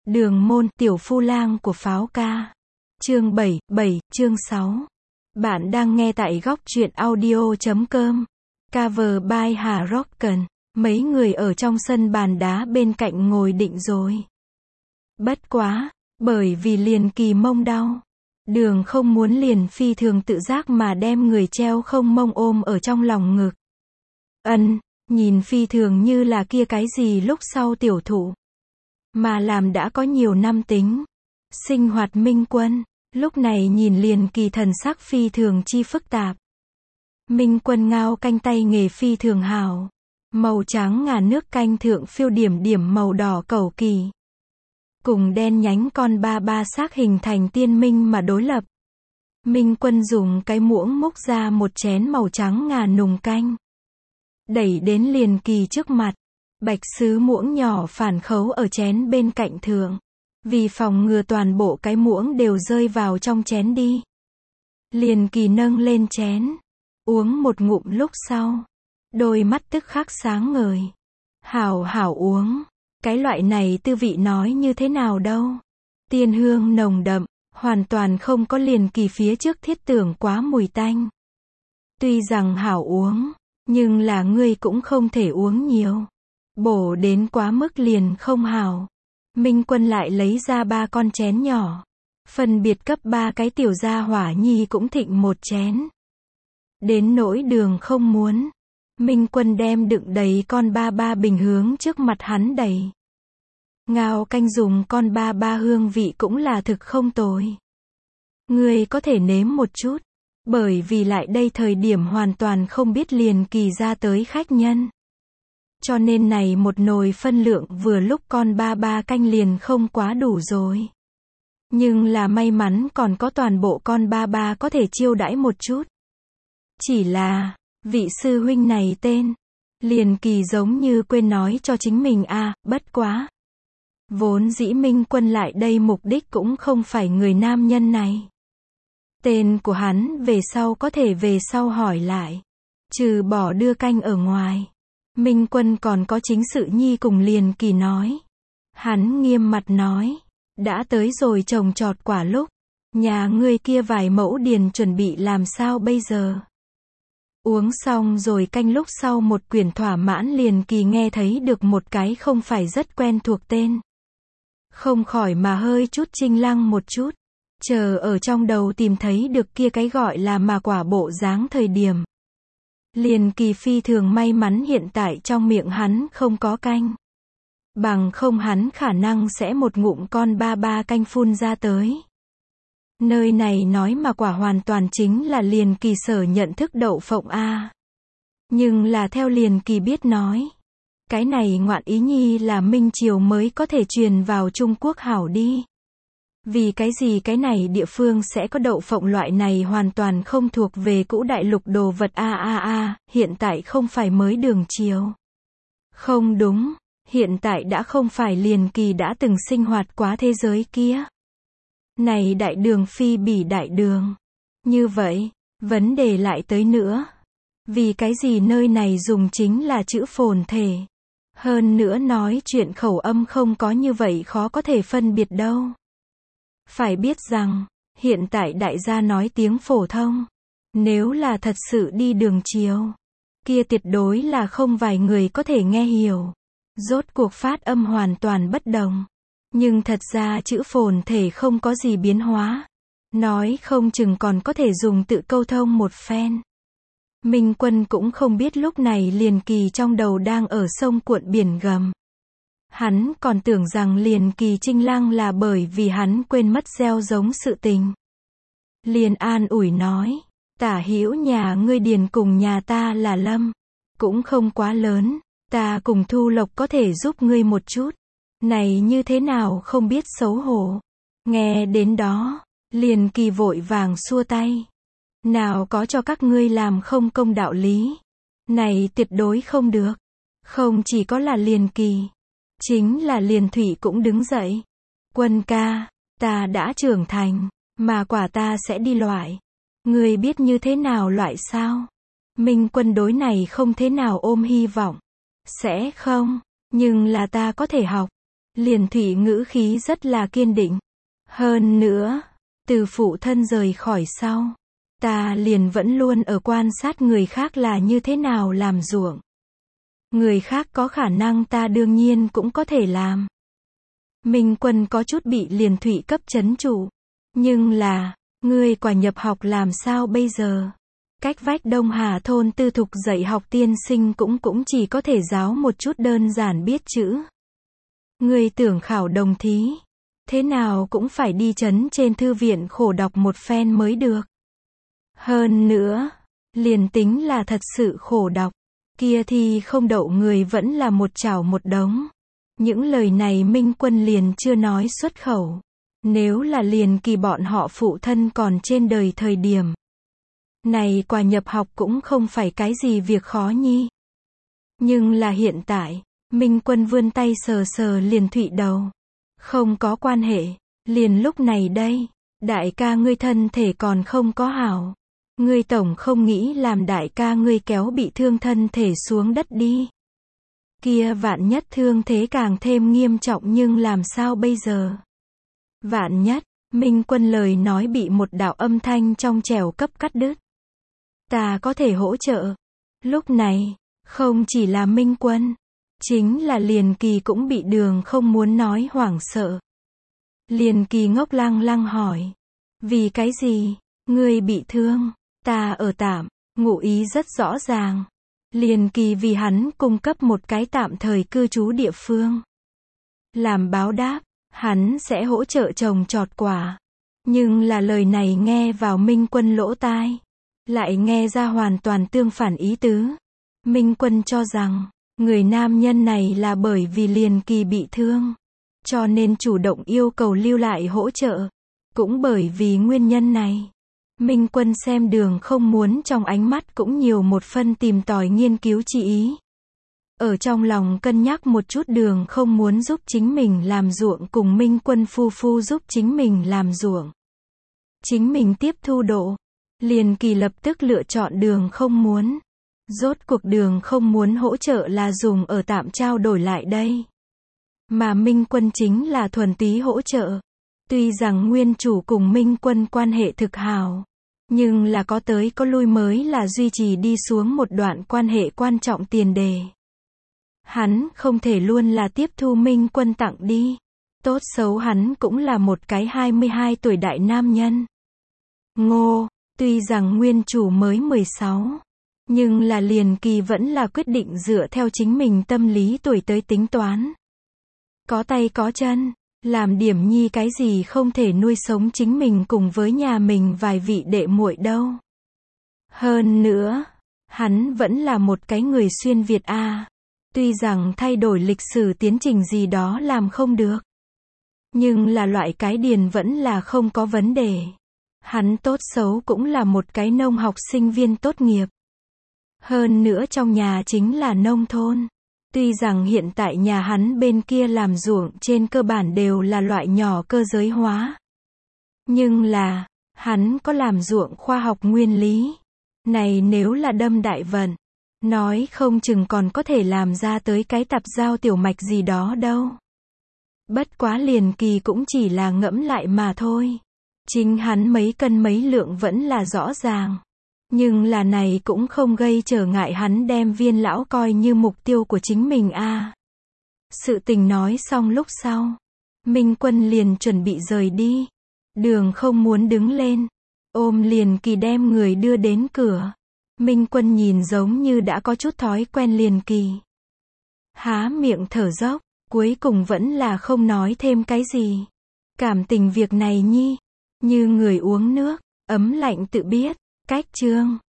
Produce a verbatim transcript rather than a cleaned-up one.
Đường môn, tiểu phu lang của pháo ca. Chương bảy, bảy, chương sáu. Bạn đang nghe tại góc truyện audio chấm com. Cover by Hà Rocken. Mấy người ở trong sân bàn đá bên cạnh ngồi định rồi. Bất quá, bởi vì liền kỳ mông đau. Đường không muốn liền phi thường tự giác mà đem người treo không mông ôm ở trong lòng ngực. Ân, nhìn phi thường như là kia cái gì lúc sau tiểu thụ. Mà làm đã có nhiều năm tính. Sinh hoạt Minh Quân, lúc này nhìn liền kỳ thần sắc phi thường chi phức tạp. Minh Quân ngao canh tay nghề phi thường hào. Màu trắng ngà nước canh thượng phiêu điểm điểm màu đỏ cầu kỳ. Cùng đen nhánh con ba ba xác hình thành tiên minh mà đối lập. Minh Quân dùng cái muỗng múc ra một chén màu trắng ngà nùng canh. Đẩy đến liền kỳ trước mặt. Bạch sứ muỗng nhỏ phản khấu ở chén bên cạnh thượng. Vì phòng ngừa toàn bộ cái muỗng đều rơi vào trong chén đi. Liền kỳ nâng lên chén. Uống một ngụm lúc sau. Đôi mắt tức khắc sáng ngời. Hảo hảo uống. Cái loại này tư vị nói như thế nào đâu. Tiên hương nồng đậm. Hoàn toàn không có liền kỳ phía trước thiết tưởng quá mùi tanh. Tuy rằng hảo uống. Nhưng là ngươi cũng không thể uống nhiều. Bổ đến quá mức liền không hảo. Minh Quân lại lấy ra ba con chén nhỏ. Phân biệt cấp ba cái tiểu gia hỏa nhi cũng thịnh một chén. Đến nỗi đường không muốn. Minh Quân đem đựng đầy con ba ba bình hướng trước mặt hắn đầy. Ngao canh dùng con ba ba hương vị cũng là thực không tồi. Ngươi có thể nếm một chút. Bởi vì lại đây thời điểm hoàn toàn không biết liền kỳ ra tới khách nhân. Cho nên này một nồi phân lượng vừa lúc con ba ba canh liền không quá đủ rồi. Nhưng là may mắn còn có toàn bộ con ba ba có thể chiêu đãi một chút. Chỉ là, vị sư huynh này tên. Liền kỳ giống như quên nói cho chính mình a à, bất quá. Vốn dĩ Minh Quân lại đây mục đích cũng không phải người nam nhân này. Tên của hắn về sau có thể về sau hỏi lại. Trừ bỏ đưa canh ở ngoài. Minh Quân còn có chính sự nhi cùng liền kỳ nói. Hắn nghiêm mặt nói. Đã tới rồi trồng trọt quả lúc. Nhà ngươi kia vài mẫu điền chuẩn bị làm sao bây giờ. Uống xong rồi canh lúc sau một quyển thỏa mãn liền kỳ nghe thấy được một cái không phải rất quen thuộc tên. Không khỏi mà hơi chút chinh lăng một chút. Chờ ở trong đầu tìm thấy được kia cái gọi là mà quả bộ dáng thời điểm. Liền kỳ phi thường may mắn hiện tại trong miệng hắn không có canh. Bằng không hắn khả năng sẽ một ngụm con ba ba canh phun ra tới. Nơi này nói mà quả hoàn toàn chính là liền kỳ sở nhận thức đậu phộng A. Nhưng là theo liền kỳ biết nói. Cái này ngoạn ý nhi là Minh Triều mới có thể truyền vào Trung Quốc hảo đi. Vì cái gì cái này địa phương sẽ có đậu phộng loại này hoàn toàn không thuộc về cũ đại lục đồ vật a a a, hiện tại không phải mới đường Triều. Không đúng, hiện tại đã không phải liền kỳ đã từng sinh hoạt quá thế giới kia. Này đại đường phi bỉ đại đường. Như vậy, vấn đề lại tới nữa. Vì cái gì nơi này dùng chính là chữ phồn thể. Hơn nữa nói chuyện khẩu âm không có như vậy khó có thể phân biệt đâu. Phải biết rằng, hiện tại đại gia nói tiếng phổ thông. Nếu là thật sự đi đường Triều, kia tuyệt đối là không vài người có thể nghe hiểu. Rốt cuộc phát âm hoàn toàn bất đồng. Nhưng thật ra chữ phồn thể không có gì biến hóa. Nói không chừng còn có thể dùng tự câu thông một phen. Minh Quân cũng không biết lúc này liền kỳ trong đầu đang ở sông cuộn biển gầm. Hắn còn tưởng rằng liền kỳ trinh lăng là bởi vì hắn quên mất gieo giống sự tình. Liền an ủi nói, tả hữu nhà ngươi điền cùng nhà ta là lâm. Cũng không quá lớn, ta cùng Thu Lộc có thể giúp ngươi một chút. Này như thế nào không biết xấu hổ. Nghe đến đó, liền kỳ vội vàng xua tay. Nào có cho các ngươi làm không công đạo lý. Này tuyệt đối không được. Không chỉ có là liền kỳ. Chính là liền thủy cũng đứng dậy. Quân ca, ta đã trưởng thành, mà quả ta sẽ đi loại. Ngươi biết như thế nào loại sao? Minh Quân đối này không thế nào ôm hy vọng. Sẽ không, nhưng là ta có thể học. Liền Thụy ngữ khí rất là kiên định. Hơn nữa, từ phụ thân rời khỏi sau, ta liền vẫn luôn ở quan sát người khác là như thế nào làm ruộng. Người khác có khả năng ta đương nhiên cũng có thể làm. Minh Quân có chút bị Liền Thụy cấp chấn trụ. Nhưng là, ngươi quả nhập học làm sao bây giờ? Cách vách Đông Hà thôn tư thục dạy học tiên sinh cũng cũng chỉ có thể giáo một chút đơn giản biết chữ. Ngươi tưởng khảo đồng thí, thế nào cũng phải đi chấn trên thư viện khổ đọc một phen mới được. Hơn nữa, liền tính là thật sự khổ đọc, kia thì không đậu người vẫn là một chảo một đống. Những lời này Minh Quân liền chưa nói xuất khẩu. Nếu là Liền Kỳ bọn họ phụ thân còn trên đời thời điểm này, quả nhập học cũng không phải cái gì việc khó nhi. Nhưng là hiện tại, Minh Quân vươn tay sờ sờ Liền Thụy đầu. Không có quan hệ, liền lúc này đây, đại ca ngươi thân thể còn không có hảo. Ngươi tổng không nghĩ làm đại ca ngươi kéo bị thương thân thể xuống đất đi. Kia vạn nhất thương thế càng thêm nghiêm trọng nhưng làm sao bây giờ? Vạn nhất, Minh Quân lời nói bị một đạo âm thanh trong trẻo cấp cắt đứt. Ta có thể hỗ trợ. Lúc này, không chỉ là Minh Quân, chính là Liền Kỳ cũng bị Đường không muốn nói hoảng sợ. Liền Kỳ ngốc lăng lăng hỏi. Vì cái gì? Ngươi bị thương? Ta ở tạm, ngụ ý rất rõ ràng. Liền Kỳ vì hắn cung cấp một cái tạm thời cư trú địa phương. Làm báo đáp, hắn sẽ hỗ trợ trồng trọt quả. Nhưng là lời này nghe vào Minh Quân lỗ tai, lại nghe ra hoàn toàn tương phản ý tứ. Minh Quân cho rằng, người nam nhân này là bởi vì Liền Kỳ bị thương, cho nên chủ động yêu cầu lưu lại hỗ trợ. Cũng bởi vì nguyên nhân này, Minh Quân xem Đường không muốn trong ánh mắt cũng nhiều một phân tìm tòi nghiên cứu chi ý. Ở trong lòng cân nhắc một chút Đường không muốn giúp chính mình làm ruộng cùng Minh Quân phu phu giúp chính mình làm ruộng. Chính mình tiếp thu độ. Liền Kỳ lập tức lựa chọn Đường không muốn. Rốt cuộc Đường không muốn hỗ trợ là dùng ở tạm trao đổi lại đây. Mà Minh Quân chính là thuần túy hỗ trợ. Tuy rằng nguyên chủ cùng Minh Quân quan hệ thực hào, nhưng là có tới có lui mới là duy trì đi xuống một đoạn quan hệ quan trọng tiền đề. Hắn không thể luôn là tiếp thu Minh Quân tặng đi. Tốt xấu hắn cũng là một cái hai mươi hai tuổi đại nam nhân. Ngô, tuy rằng nguyên chủ mới mười sáu, nhưng là Liền Kỳ vẫn là quyết định dựa theo chính mình tâm lý tuổi tới tính toán. Có tay có chân, làm điểm nhi cái gì không thể nuôi sống chính mình cùng với nhà mình vài vị đệ muội đâu. Hơn nữa, hắn vẫn là một cái người xuyên Việt a. À. Tuy rằng thay đổi lịch sử tiến trình gì đó làm không được, nhưng là loại cái điền vẫn là không có vấn đề. Hắn tốt xấu cũng là một cái nông học sinh viên tốt nghiệp. Hơn nữa trong nhà chính là nông thôn. Tuy rằng hiện tại nhà hắn bên kia làm ruộng trên cơ bản đều là loại nhỏ cơ giới hóa. Nhưng là, hắn có làm ruộng khoa học nguyên lý. Này nếu là đâm đại vận, nói không chừng còn có thể làm ra tới cái tạp giao tiểu mạch gì đó đâu. Bất quá Liền Kỳ cũng chỉ là ngẫm lại mà thôi. Chính hắn mấy cân mấy lượng vẫn là rõ ràng. Nhưng là này cũng không gây trở ngại hắn đem Viên lão coi như mục tiêu của chính mình a. À. Sự tình nói xong lúc sau, Minh Quân liền chuẩn bị rời đi. Đường không muốn đứng lên, ôm Liền Kỳ đem người đưa đến cửa. Minh Quân nhìn giống như đã có chút thói quen Liền Kỳ. Há miệng thở dốc, cuối cùng vẫn là không nói thêm cái gì. Cảm tình việc này nhi, như người uống nước, ấm lạnh tự biết. Cách chương